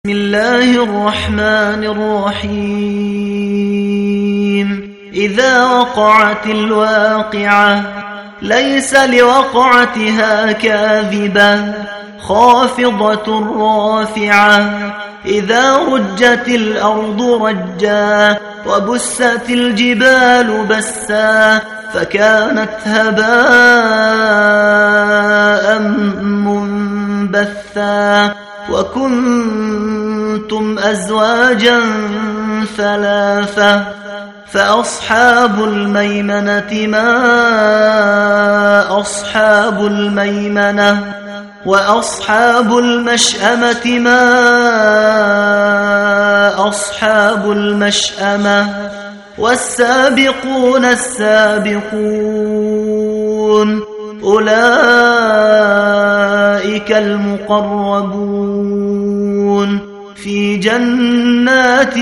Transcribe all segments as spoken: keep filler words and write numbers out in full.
بسم الله الرحمن الرحيم إذا وقعت الواقعة ليس لوقعتها كاذبة خافضة رافعة إذا رجت الأرض رجا وبست الجبال بسا فكانت هباء منبثا وكنتم أزواجا ثلاثة فأصحاب الميمنة ما أصحاب الميمنة وأصحاب المشأمة ما أصحاب المشأمة والسابقون السابقون أولئك المقربون في جنات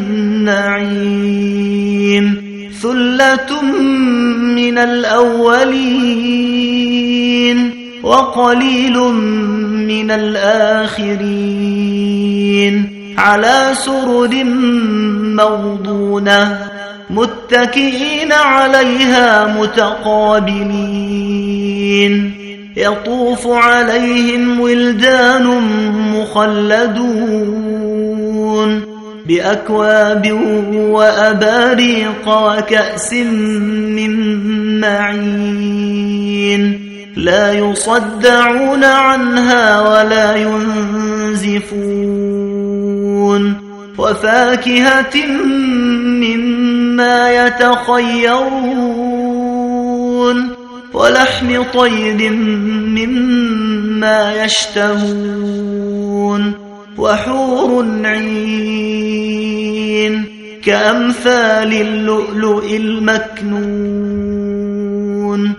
النعيم ثلة من الأولين وقليل من الآخرين على سرر موضونة متكئين عليها متقابلين يطوف عليهم ولدان مخلدون بأكواب وأباريق وكأس من معين لا يصدعون عنها ولا ينزفون وفاكهة مما يتخيرون ولحم طير مما يشتهون وحور عين كأمثال اللؤلؤ المكنون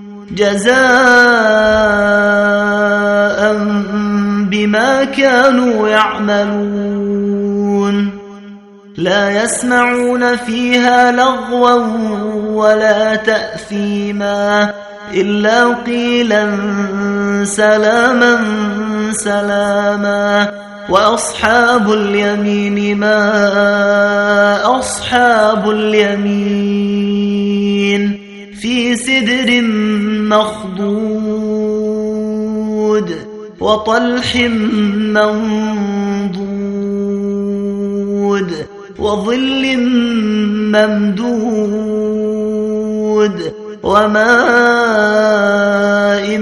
جزاء بما كانوا يعملون لا يسمعون فيها لغوا ولا تأثيما إلا قيلا سلاما سلاما وأصحاب اليمين ما أصحاب اليمين في سدر مخضود وطلح منضود وظل ممدود وماء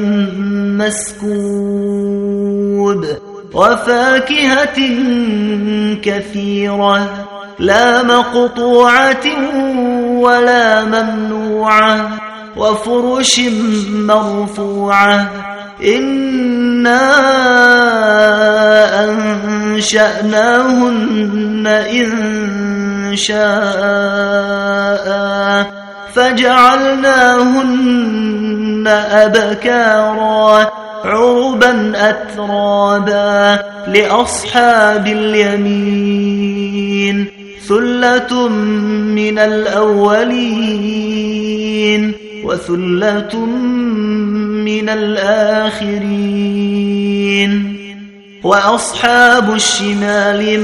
مسكوب وفاكهة كثيرة لا مقطوعة ولا ممنوعة وفرش مرفوعة إنا أنشأناهن إن شاء فجعلناهن أبكارا عربا أترابا لأصحاب اليمين ثلة من الأولين وثلة من الآخرين وأصحاب الشمال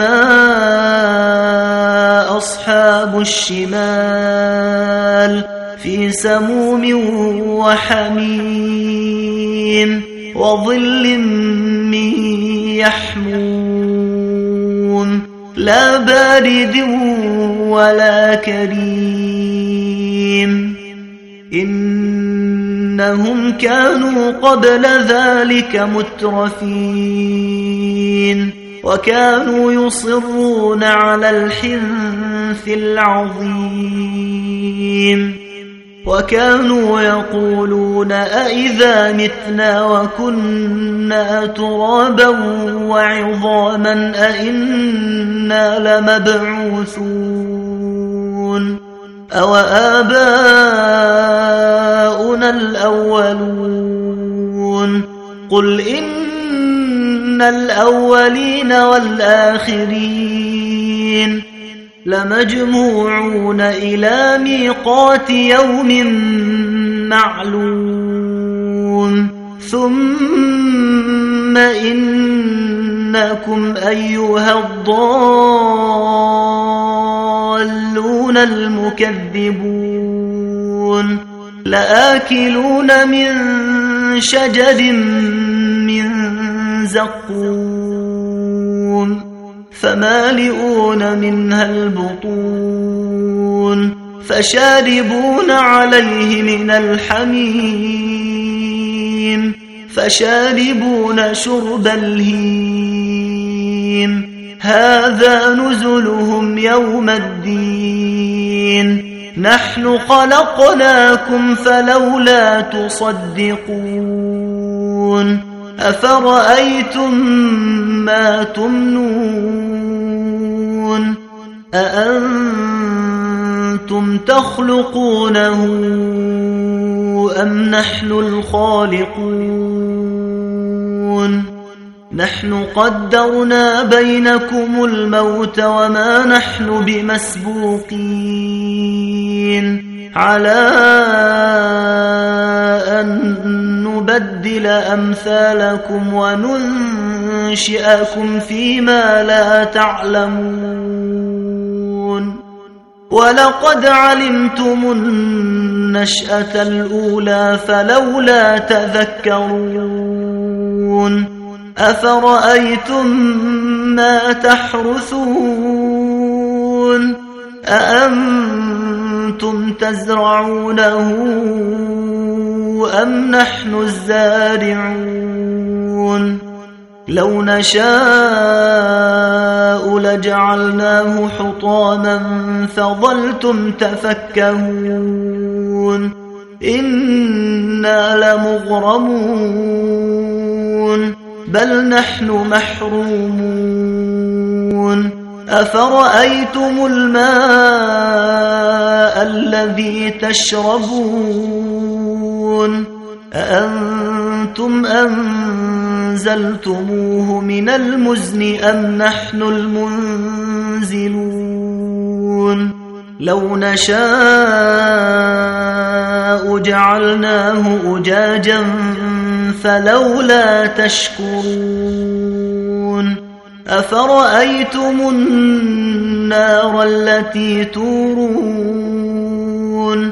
ما أصحاب الشمال في سموم وحميم وظل من يحموم لا بارد ولا كريم إنهم كانوا قبل ذلك مترفين وكانوا يصرون على الحنث العظيم وكانوا يقولون أئذا متنا وكنا ترابا وعظاما أئنا لمبعوثون أو آباؤنا الأولون قل إن الأولين والآخرين لمجموعون إلى ميقات يوم معلوم ثم إن إنكم أيها الضالون المكذبون لآكلون من شجر من زقوم فمالئون منها البطون فشاربون عليه من الحميم فشاربون شرب الهيم هذا نزلهم يوم الدين نحن خلقناكم فلولا تصدقون أفرأيتم ما تمنون أأنتم تخلقونه أم نحن الخالقون نحن قدرنا بينكم الموت وما نحن بمسبوقين على أن نبدل أمثالكم وننشئكم فيما لا تعلمون ولقد علمتم النشأة الأولى فلولا تذكرون أفرأيتم ما تحرثون أأنتم تزرعونه أم نحن الزارعون لو نشاء لجعلناه حطاما فظلتم تفكهون إنا لمغرمون بل نحن محرومون أفرأيتم الماء الذي تشربون أأنتم أنزلتموه من المزن أم نحن المنزلون لو نشاء جعلناه أجاجا فلولا تشكرون أفرأيتم النار التي تورون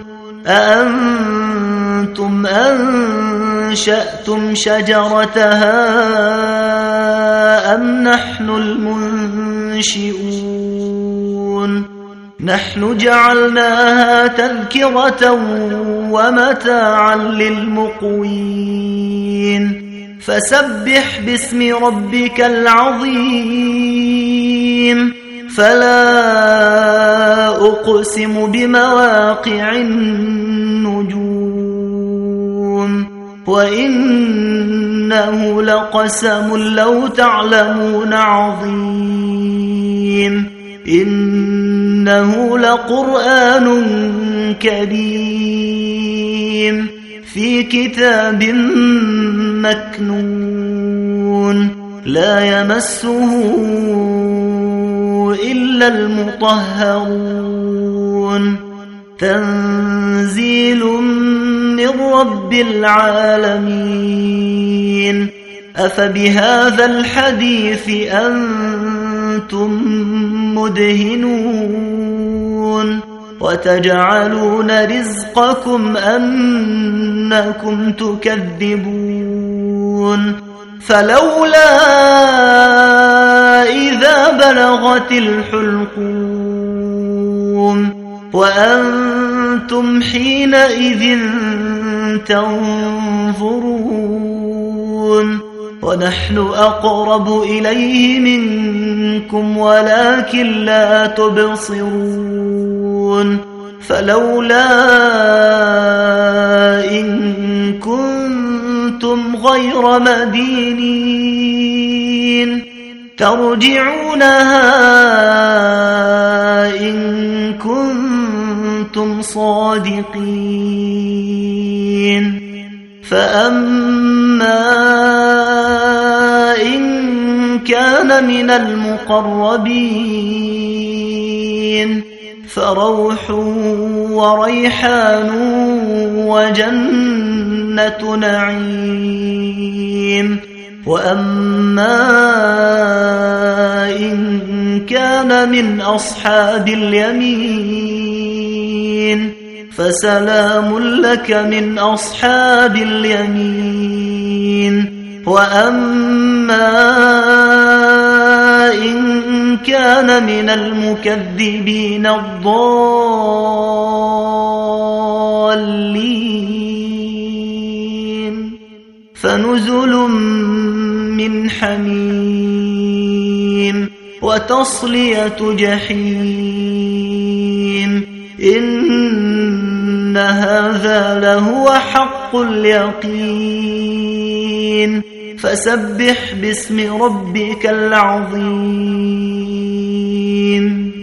أأنتم أنشأتم شجرتها أم نحن المنشئون نحن جعلناها تذكرة ومتاعا للمقوين فسبح باسم ربك العظيم فلا أقسم بمواقع النجوم وإنه لقسم لو تعلمون عظيم إنه لقرآن كريم في كتاب مكنون لا يمسه إلا المطهرون تنزيل من رب العالمين أفبهذا الحديث أنتم مدهنون وتجعلون رزقكم أنكم تكذبون فلولا إذا بلغت الحلقوم وأنتم حينئذ تنظرون ونحن أقرب إليه منكم ولكن لا تبصرون فلولا إن كنتم غير مدينين ترجعونها إن كنتم صادقين فأما إن كان من المقربين فروح وريحان وجنة نعيم وأما إن كان من أصحاب اليمين فسلام لك من أصحاب اليمين. وأما إن كان من المكذبين الضالين فنزل من حميم وتصلية جحيم. إن هذا لهو حق اليقين. فسبح باسم ربك العظيم.